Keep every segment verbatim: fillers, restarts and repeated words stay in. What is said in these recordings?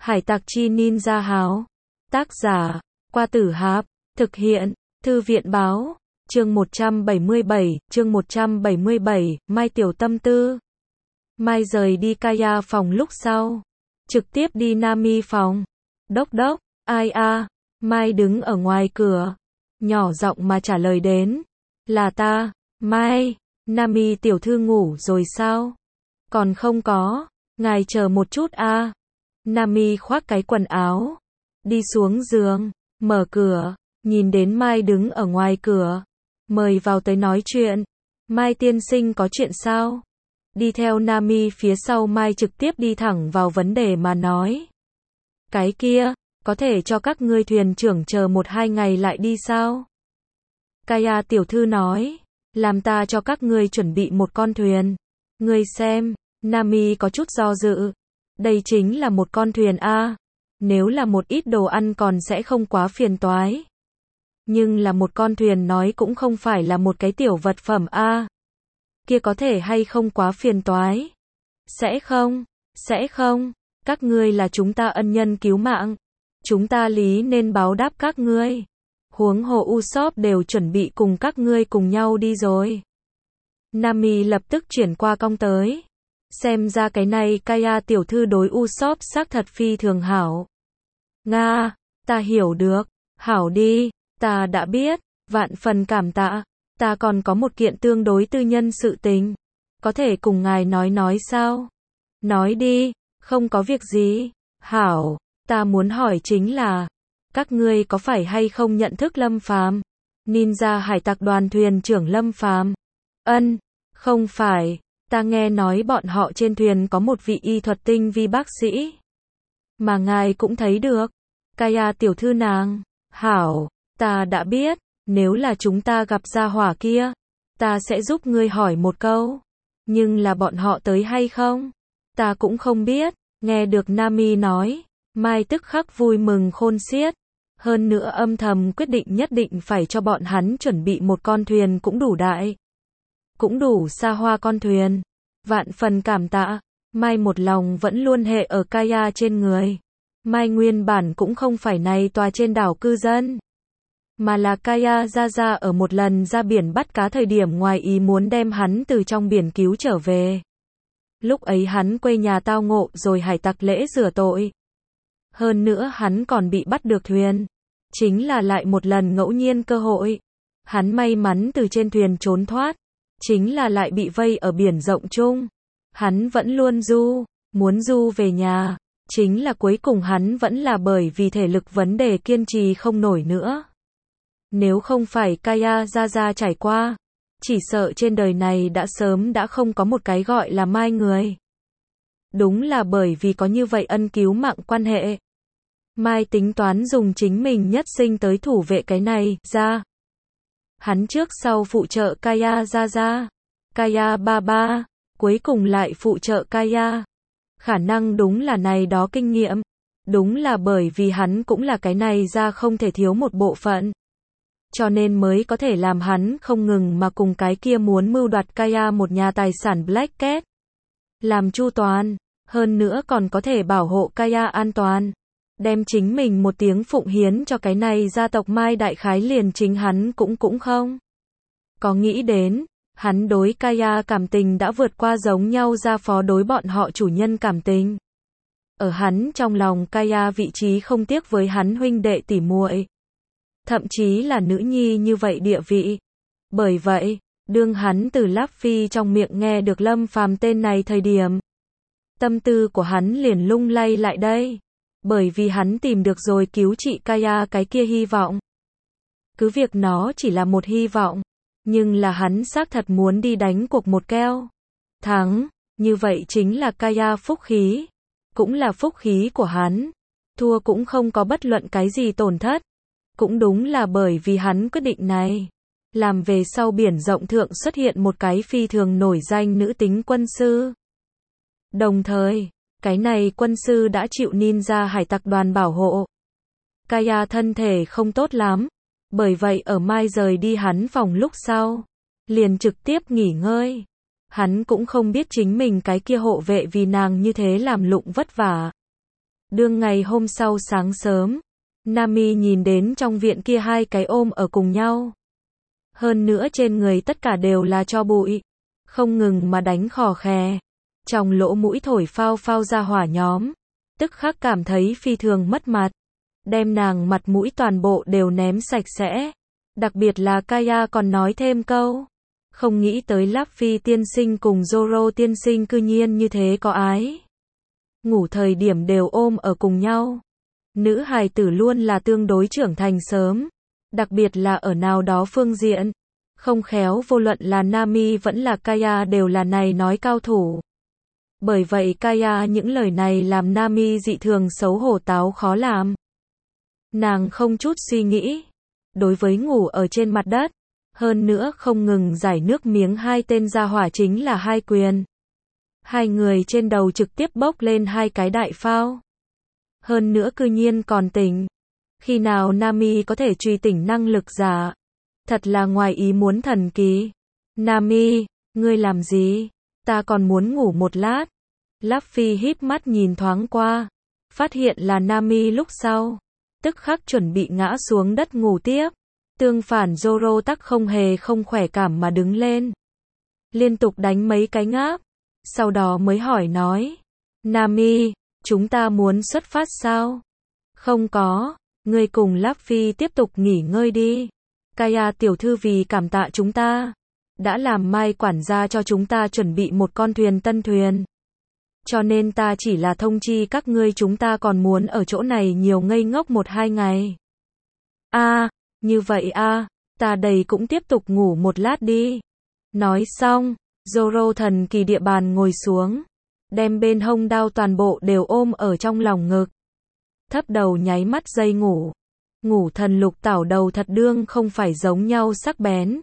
Hải tặc chi ninja háo. Tác giả, Qua Tử Hạp. Thực hiện, Thư viện báo. Chương một trăm bảy mươi bảy, chương một trăm bảy mươi bảy, Mai tiểu tâm tư. Mai rời đi Kaya phòng lúc sau. Trực tiếp đi Nami phòng. Đốc đốc, ai a? Mai đứng ở ngoài cửa. Nhỏ giọng mà trả lời đến. Là ta, Mai. Nami tiểu thư ngủ rồi sao? Còn không có. Ngài chờ một chút a. Nami khoác cái quần áo. Đi xuống giường. Mở cửa. Nhìn đến Mai đứng ở ngoài cửa. Mời vào tới nói chuyện. Mai tiên sinh có chuyện sao? Đi theo Nami phía sau Mai trực tiếp đi thẳng vào vấn đề mà nói. Cái kia, có thể cho các ngươi thuyền trưởng chờ một hai ngày lại đi sao? Kaya tiểu thư nói. Làm ta cho các ngươi chuẩn bị một con thuyền. Ngươi xem, Nami có chút do dự. Đây chính là một con thuyền a. Nếu là một ít đồ ăn còn sẽ không quá phiền toái. Nhưng là một con thuyền nói cũng không phải là một cái tiểu vật phẩm a. Kia có thể hay không quá phiền toái? Sẽ không, sẽ không. Các ngươi là chúng ta ân nhân cứu mạng. Chúng ta lý nên báo đáp các ngươi. Huống hồ Usopp đều chuẩn bị cùng các ngươi cùng nhau đi rồi. Nami lập tức chuyển qua cong tới. Xem ra cái này Kaya tiểu thư đối Usopp xác thật phi thường hảo. Nga, ta hiểu được. Hảo đi, ta đã biết. Vạn phần cảm tạ. Ta còn có một kiện tương đối tư nhân sự tình. Có thể cùng ngài nói nói sao? Nói đi, không có việc gì. Hảo, ta muốn hỏi chính là, các ngươi có phải hay không nhận thức Lâm Phàm? Ninja hải tặc đoàn thuyền trưởng Lâm Phàm. Ân, không phải, ta nghe nói bọn họ trên thuyền có một vị y thuật tinh vi bác sĩ. Mà ngài cũng thấy được. Kaya tiểu thư nàng. Hảo, ta đã biết. Nếu là chúng ta gặp gia hỏa kia, ta sẽ giúp ngươi hỏi một câu. Nhưng là bọn họ tới hay không? Ta cũng không biết. Nghe được Nami nói, Mai tức khắc vui mừng khôn xiết. Hơn nữa âm thầm quyết định nhất định phải cho bọn hắn chuẩn bị một con thuyền cũng đủ đại. Cũng đủ xa hoa con thuyền. Vạn phần cảm tạ. Mai một lòng vẫn luôn hệ ở Kaya trên người. Mai nguyên bản cũng không phải này tòa trên đảo cư dân. Mà là Kaya ra ra ở một lần ra biển bắt cá thời điểm ngoài ý muốn đem hắn từ trong biển cứu trở về. Lúc ấy hắn quê nhà tao ngộ rồi hải tặc lễ rửa tội. Hơn nữa hắn còn bị bắt được thuyền. Chính là lại một lần ngẫu nhiên cơ hội. Hắn may mắn từ trên thuyền trốn thoát. Chính là lại bị vây ở biển rộng chung. Hắn vẫn luôn du, muốn du về nhà. Chính là cuối cùng hắn vẫn là bởi vì thể lực vấn đề kiên trì không nổi nữa. Nếu không phải Kaya ra ra trải qua, chỉ sợ trên đời này đã sớm đã không có một cái gọi là Mai người. Đúng là bởi vì có như vậy ân cứu mạng quan hệ. Mai tính toán dùng chính mình nhất sinh tới thủ vệ cái này, ra. Hắn trước sau phụ trợ Kaya ra ra. Kaya ba ba, cuối cùng lại phụ trợ Kaya. Khả năng đúng là này đó kinh nghiệm. Đúng là bởi vì hắn cũng là cái này ra không thể thiếu một bộ phận. Cho nên mới có thể làm hắn không ngừng mà cùng cái kia muốn mưu đoạt Kaya một nhà tài sản Black Cat. Làm chu toàn, hơn nữa còn có thể bảo hộ Kaya an toàn. Đem chính mình một tiếng phụng hiến cho cái này gia tộc Mai đại khái liền chính hắn cũng cũng không. Có nghĩ đến, hắn đối Kaya cảm tình đã vượt qua giống nhau gia phó đối bọn họ chủ nhân cảm tình. Ở hắn trong lòng Kaya vị trí không tiếc với hắn huynh đệ tỉ muội. Thậm chí là nữ nhi như vậy địa vị. Bởi vậy, đương hắn từ Luffy trong miệng nghe được Lâm Phàm tên này thời điểm. Tâm tư của hắn liền lung lay lại đây. Bởi vì hắn tìm được rồi cứu trị Kaya cái kia hy vọng. Cứ việc nó chỉ là một hy vọng. Nhưng là hắn xác thật muốn đi đánh cuộc một keo. Thắng, như vậy chính là Kaya phúc khí. Cũng là phúc khí của hắn. Thua cũng không có bất luận cái gì tổn thất. Cũng đúng là bởi vì hắn quyết định này. Làm về sau biển rộng thượng xuất hiện một cái phi thường nổi danh nữ tính quân sư. Đồng thời, cái này quân sư đã chịu ninja hải tặc đoàn bảo hộ. Kaya thân thể không tốt lắm. Bởi vậy ở Mai rời đi hắn phòng lúc sau. Liền trực tiếp nghỉ ngơi. Hắn cũng không biết chính mình cái kia hộ vệ vì nàng như thế làm lụng vất vả. Đương ngày hôm sau sáng sớm, Nami nhìn đến trong viện kia hai cái ôm ở cùng nhau. Hơn nữa trên người tất cả đều là tro bụi, không ngừng mà đánh khò khè. Trong lỗ mũi thổi phao phao ra hỏa nhóm, tức khắc cảm thấy phi thường mất mặt. Đem nàng mặt mũi toàn bộ đều ném sạch sẽ. Đặc biệt là Kaya còn nói thêm câu. Không nghĩ tới Luffy tiên sinh cùng Zoro tiên sinh cư nhiên như thế có ái. Ngủ thời điểm đều ôm ở cùng nhau. Nữ hài tử luôn là tương đối trưởng thành sớm. Đặc biệt là ở nào đó phương diện. Không khéo vô luận là Nami vẫn là Kaya đều là này nói cao thủ. Bởi vậy Kaya những lời này làm Nami dị thường xấu hổ táo khó làm. Nàng không chút suy nghĩ. Đối với ngủ ở trên mặt đất, hơn nữa không ngừng giải nước miếng hai tên gia hỏa chính là hai quyền. Hai người trên đầu trực tiếp bốc lên hai cái đại phao. Hơn nữa cư nhiên còn tỉnh. Khi nào Nami có thể truy tỉnh năng lực giả? Thật là ngoài ý muốn thần kỳ. Nami, ngươi làm gì? Ta còn muốn ngủ một lát. Luffy híp mắt nhìn thoáng qua. Phát hiện là Nami lúc sau. Tức khắc chuẩn bị ngã xuống đất ngủ tiếp. Tương phản Zoro tắc không hề không khỏe cảm mà đứng lên. Liên tục đánh mấy cái ngáp. Sau đó mới hỏi nói. Nami, chúng ta muốn xuất phát sao? Không có, ngươi cùng Luffy tiếp tục nghỉ ngơi đi. Kaya tiểu thư vì cảm tạ chúng ta. Đã làm Mai quản gia cho chúng ta chuẩn bị một con thuyền tân thuyền. Cho nên ta chỉ là thông chi các ngươi chúng ta còn muốn ở chỗ này nhiều ngây ngốc một hai ngày. A, à, như vậy a, à, ta đây cũng tiếp tục ngủ một lát đi. Nói xong, Zoro thần kỳ địa bàn ngồi xuống, đem bên hông đao toàn bộ đều ôm ở trong lòng ngực. Thấp đầu nháy mắt dây ngủ. Ngủ thần lục tảo đầu thật đương không phải giống nhau sắc bén.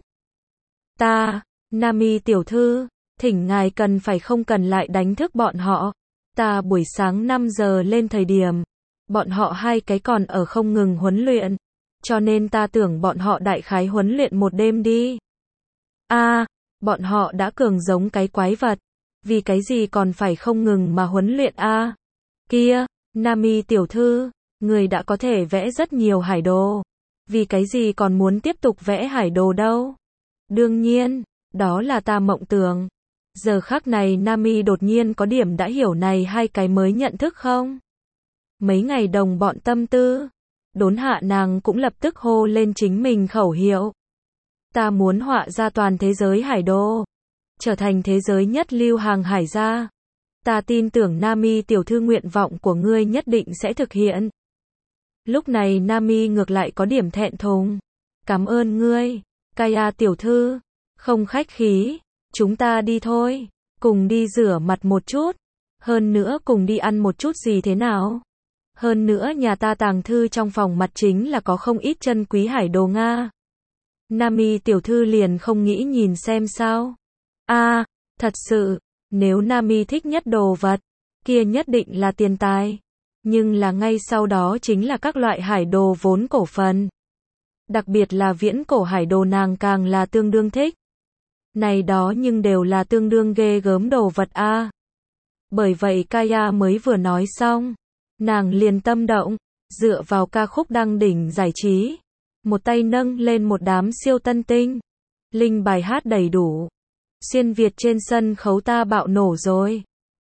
Ta, Nami tiểu thư, thỉnh ngài cần phải không cần lại đánh thức bọn họ. Ta buổi sáng năm giờ lên thời điểm, bọn họ hai cái còn ở không ngừng huấn luyện. Cho nên ta tưởng bọn họ đại khái huấn luyện một đêm đi. A, à, bọn họ đã cường giống cái quái vật. Vì cái gì còn phải không ngừng mà huấn luyện a? À? Kia, Nami tiểu thư, người đã có thể vẽ rất nhiều hải đồ. Vì cái gì còn muốn tiếp tục vẽ hải đồ đâu? Đương nhiên, đó là ta mộng tưởng. Giờ khắc này Nami đột nhiên có điểm đã hiểu này hai cái mới nhận thức không? Mấy ngày đồng bọn tâm tư. Đốn hạ nàng cũng lập tức hô lên chính mình khẩu hiệu. Ta muốn họa ra toàn thế giới hải đồ. Trở thành thế giới nhất lưu hàng hải gia. Ta tin tưởng Nami tiểu thư nguyện vọng của ngươi nhất định sẽ thực hiện. Lúc này Nami ngược lại có điểm thẹn thùng. Cảm ơn ngươi, Kaya tiểu thư. Không khách khí, chúng ta đi thôi. Cùng đi rửa mặt một chút. Hơn nữa cùng đi ăn một chút gì thế nào? Hơn nữa nhà ta tàng thư trong phòng mặt chính là có không ít chân quý hải đồ Nga. Nami tiểu thư liền không nghĩ nhìn xem sao? A, à, thật sự, nếu Nami thích nhất đồ vật, kia nhất định là tiền tài. Nhưng là ngay sau đó chính là các loại hải đồ vốn cổ phần. Đặc biệt là viễn cổ hải đồ nàng càng là tương đương thích. Này đó nhưng đều là tương đương ghê gớm đồ vật a. À. Bởi vậy Kaya mới vừa nói xong, nàng liền tâm động, dựa vào ca khúc đăng đỉnh giải trí, một tay nâng lên một đám siêu tân tinh. Linh bài hát đầy đủ. Xuyên Việt trên sân khấu ta bạo nổ rồi.